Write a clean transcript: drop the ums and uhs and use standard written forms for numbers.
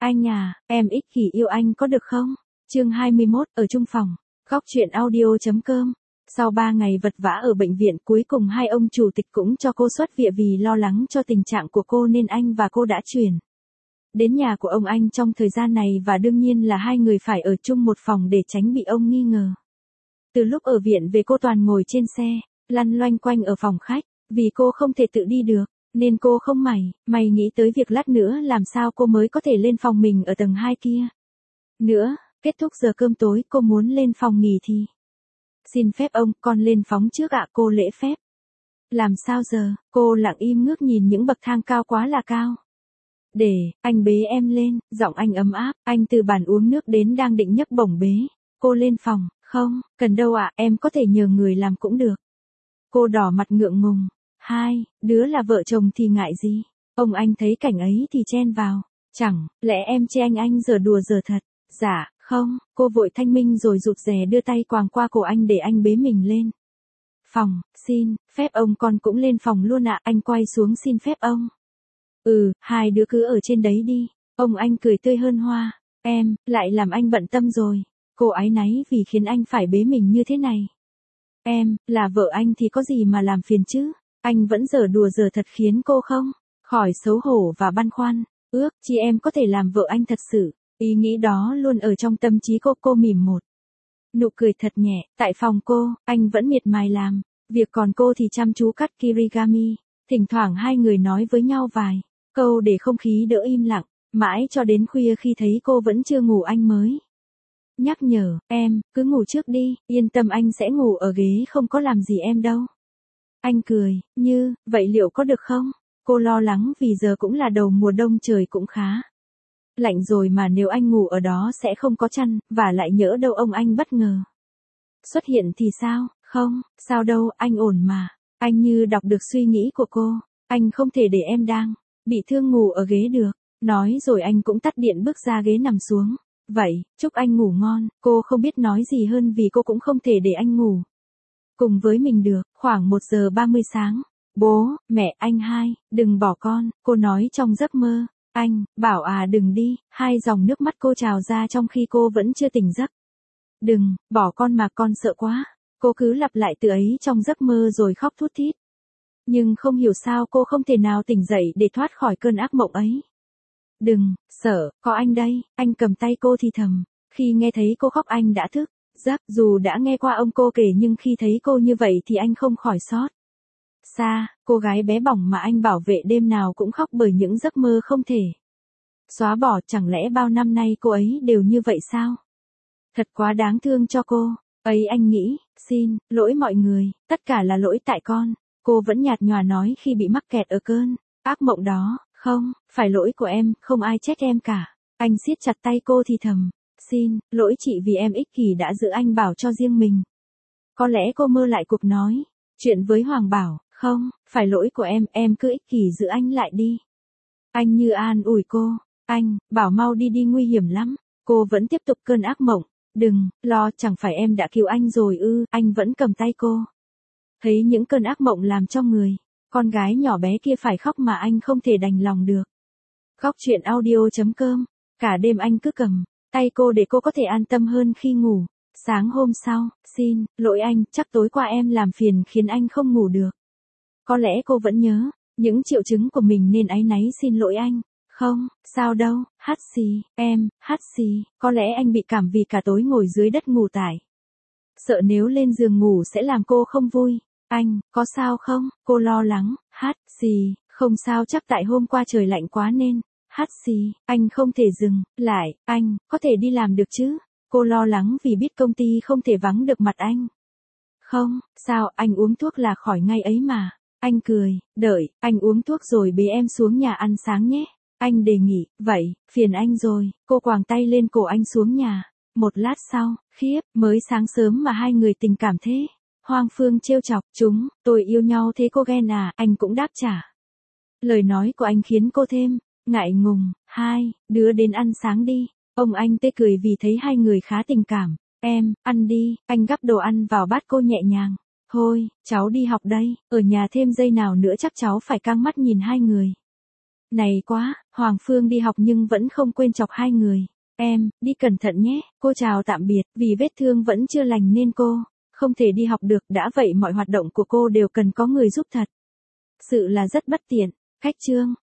Anh à, em ích kỷ yêu anh có được không? Chương 21, ở chung phòng. Góc truyện audio.com. Sau 3 ngày vật vã ở bệnh viện, cuối cùng hai ông chủ tịch cũng cho cô xuất viện vì lo lắng cho tình trạng của cô nên anh và cô đã chuyển đến nhà của ông anh trong thời gian này, và đương nhiên là hai người phải ở chung một phòng để tránh bị ông nghi ngờ. Từ lúc ở viện về cô toàn ngồi trên xe, lăn loanh quanh ở phòng khách, vì cô không thể tự đi được, nên cô không mày nghĩ tới việc lát nữa làm sao cô mới có thể lên phòng mình ở tầng 2 kia. Nữa, kết thúc giờ cơm tối cô muốn lên phòng nghỉ thì. Xin phép ông, con lên phóng trước ạ, cô lễ phép. Làm sao giờ, cô lặng im ngước nhìn những bậc thang cao quá là cao. Để, anh bế em lên, giọng anh ấm áp, anh từ bàn uống nước đến đang định nhấc bổng bế cô lên phòng. Không, cần đâu ạ, em có thể nhờ người làm cũng được. Cô đỏ mặt ngượng ngùng. Hai đứa là vợ chồng thì ngại gì? Ông anh thấy cảnh ấy thì chen vào. Chẳng lẽ em chê anh giở đùa giở thật? Dạ, không, cô vội thanh minh rồi rụt rè đưa tay quàng qua cổ anh để anh bế mình lên phòng. Xin phép ông, con cũng lên phòng luôn ạ. Anh quay xuống xin phép ông. Hai đứa cứ ở trên đấy đi. Ông anh cười tươi hơn hoa. Em lại làm anh bận tâm rồi. Cô áy náy vì khiến anh phải bế mình như thế này. Em là vợ anh thì có gì mà làm phiền chứ? Anh vẫn giở đùa giở thật khiến cô không khỏi xấu hổ và băn khoăn. Ước chi em có thể làm vợ anh thật sự. Ý nghĩ đó luôn ở trong tâm trí cô mỉm một nụ cười thật nhẹ. Tại phòng cô, anh vẫn miệt mài làm việc, còn cô thì chăm chú cắt kirigami. Thỉnh thoảng hai người nói với nhau vài câu để không khí đỡ im lặng, mãi cho đến khuya khi thấy cô vẫn chưa ngủ anh mới nhắc nhở. Em cứ ngủ trước đi, yên tâm, anh sẽ ngủ ở ghế, không có làm gì em đâu. Anh cười, như vậy liệu có được không? Cô lo lắng vì giờ cũng là đầu mùa đông, trời cũng khá lạnh rồi, mà nếu anh ngủ ở đó sẽ không có chăn, và lại nhỡ đâu ông anh bất ngờ xuất hiện thì sao? Không, sao đâu, anh ổn mà. Anh như đọc được suy nghĩ của cô. Anh không thể để em đang bị thương ngủ ở ghế được. Nói rồi anh cũng tắt điện bước ra ghế nằm xuống. Vậy, chúc anh ngủ ngon. Cô không biết nói gì hơn vì cô cũng không thể để anh ngủ cùng với mình được. Khoảng 1:30 sáng. Bố, mẹ, anh hai, đừng bỏ con, cô nói trong giấc mơ. Anh bảo à đừng đi. Hai dòng nước mắt cô trào ra trong khi cô vẫn chưa tỉnh giấc. Đừng bỏ con mà, con sợ quá. Cô cứ lặp lại từ ấy trong giấc mơ rồi khóc thút thít. Nhưng không hiểu sao cô không thể nào tỉnh dậy để thoát khỏi cơn ác mộng ấy. Đừng sợ, có anh đây. Anh cầm tay cô thì thầm. Khi nghe thấy cô khóc anh đã thức giấc. Dù đã nghe qua ông cô kể nhưng khi thấy cô như vậy thì anh không khỏi xót xa. Cô gái bé bỏng mà anh bảo vệ đêm nào cũng khóc bởi những giấc mơ không thể xóa bỏ. Chẳng lẽ bao năm nay cô ấy đều như vậy sao? Thật quá đáng thương cho cô ấy, anh nghĩ. Xin lỗi mọi người, tất cả là lỗi tại con. Cô vẫn nhạt nhòa nói khi bị mắc kẹt ở cơn ác mộng đó. Không, phải lỗi của em, không ai trách em cả. Anh siết chặt tay cô thì thầm. Xin lỗi chị vì em ích kỷ đã giữ anh Bảo cho riêng mình. Có lẽ cô mơ lại cuộc nói chuyện với Hoàng Bảo. Không, phải lỗi của em cứ ích kỷ giữ anh lại đi. Anh như an ủi cô. Anh bảo mau đi đi, nguy hiểm lắm. Cô vẫn tiếp tục cơn ác mộng. Đừng lo, chẳng phải em đã cứu anh rồi ư? Anh vẫn cầm tay cô. Thấy những cơn ác mộng làm cho người con gái nhỏ bé kia phải khóc mà anh không thể đành lòng được. Góc truyện audio.com. Cả đêm anh cứ cầm tay cô để cô có thể an tâm hơn khi ngủ. Sáng hôm sau, xin lỗi anh, chắc tối qua em làm phiền khiến anh không ngủ được. Có lẽ cô vẫn nhớ những triệu chứng của mình nên áy náy xin lỗi anh. Không, sao đâu, hát xì, hát xì. Có lẽ anh bị cảm vì cả tối ngồi dưới đất ngủ tải. Sợ nếu lên giường ngủ sẽ làm cô không vui. Anh, có sao không? Cô lo lắng. Hát xì, không sao, chắc tại hôm qua trời lạnh quá nên. Hát xì, anh không thể dừng lại. Anh, có thể đi làm được chứ? Cô lo lắng vì biết công ty không thể vắng được mặt anh. Không, sao, anh uống thuốc là khỏi ngay ấy mà. Anh cười, đợi, anh uống thuốc rồi bế em xuống nhà ăn sáng nhé. Anh đề nghị. Vậy, phiền anh rồi. Cô quàng tay lên cổ anh xuống nhà. Một lát sau, khiếp, mới sáng sớm mà hai người tình cảm thế. Hoang Phương trêu chọc. Tôi yêu nhau thế cô ghen à? Anh cũng đáp trả. Lời nói của anh khiến cô thêm ngại ngùng. Hai đứa đến ăn sáng đi. Ông anh tê cười vì thấy hai người khá tình cảm. Em, ăn đi. Anh gắp đồ ăn vào bát cô nhẹ nhàng. Thôi, cháu đi học đây. Ở nhà thêm giây nào nữa chắc cháu phải căng mắt nhìn hai người Này quá, Hoàng Phương đi học nhưng vẫn không quên chọc hai người. Em, đi cẩn thận nhé, cô chào tạm biệt, vì vết thương vẫn chưa lành nên cô không thể đi học được, đã vậy mọi hoạt động của cô đều cần có người giúp thật. Sự là rất bất tiện. Khách chương.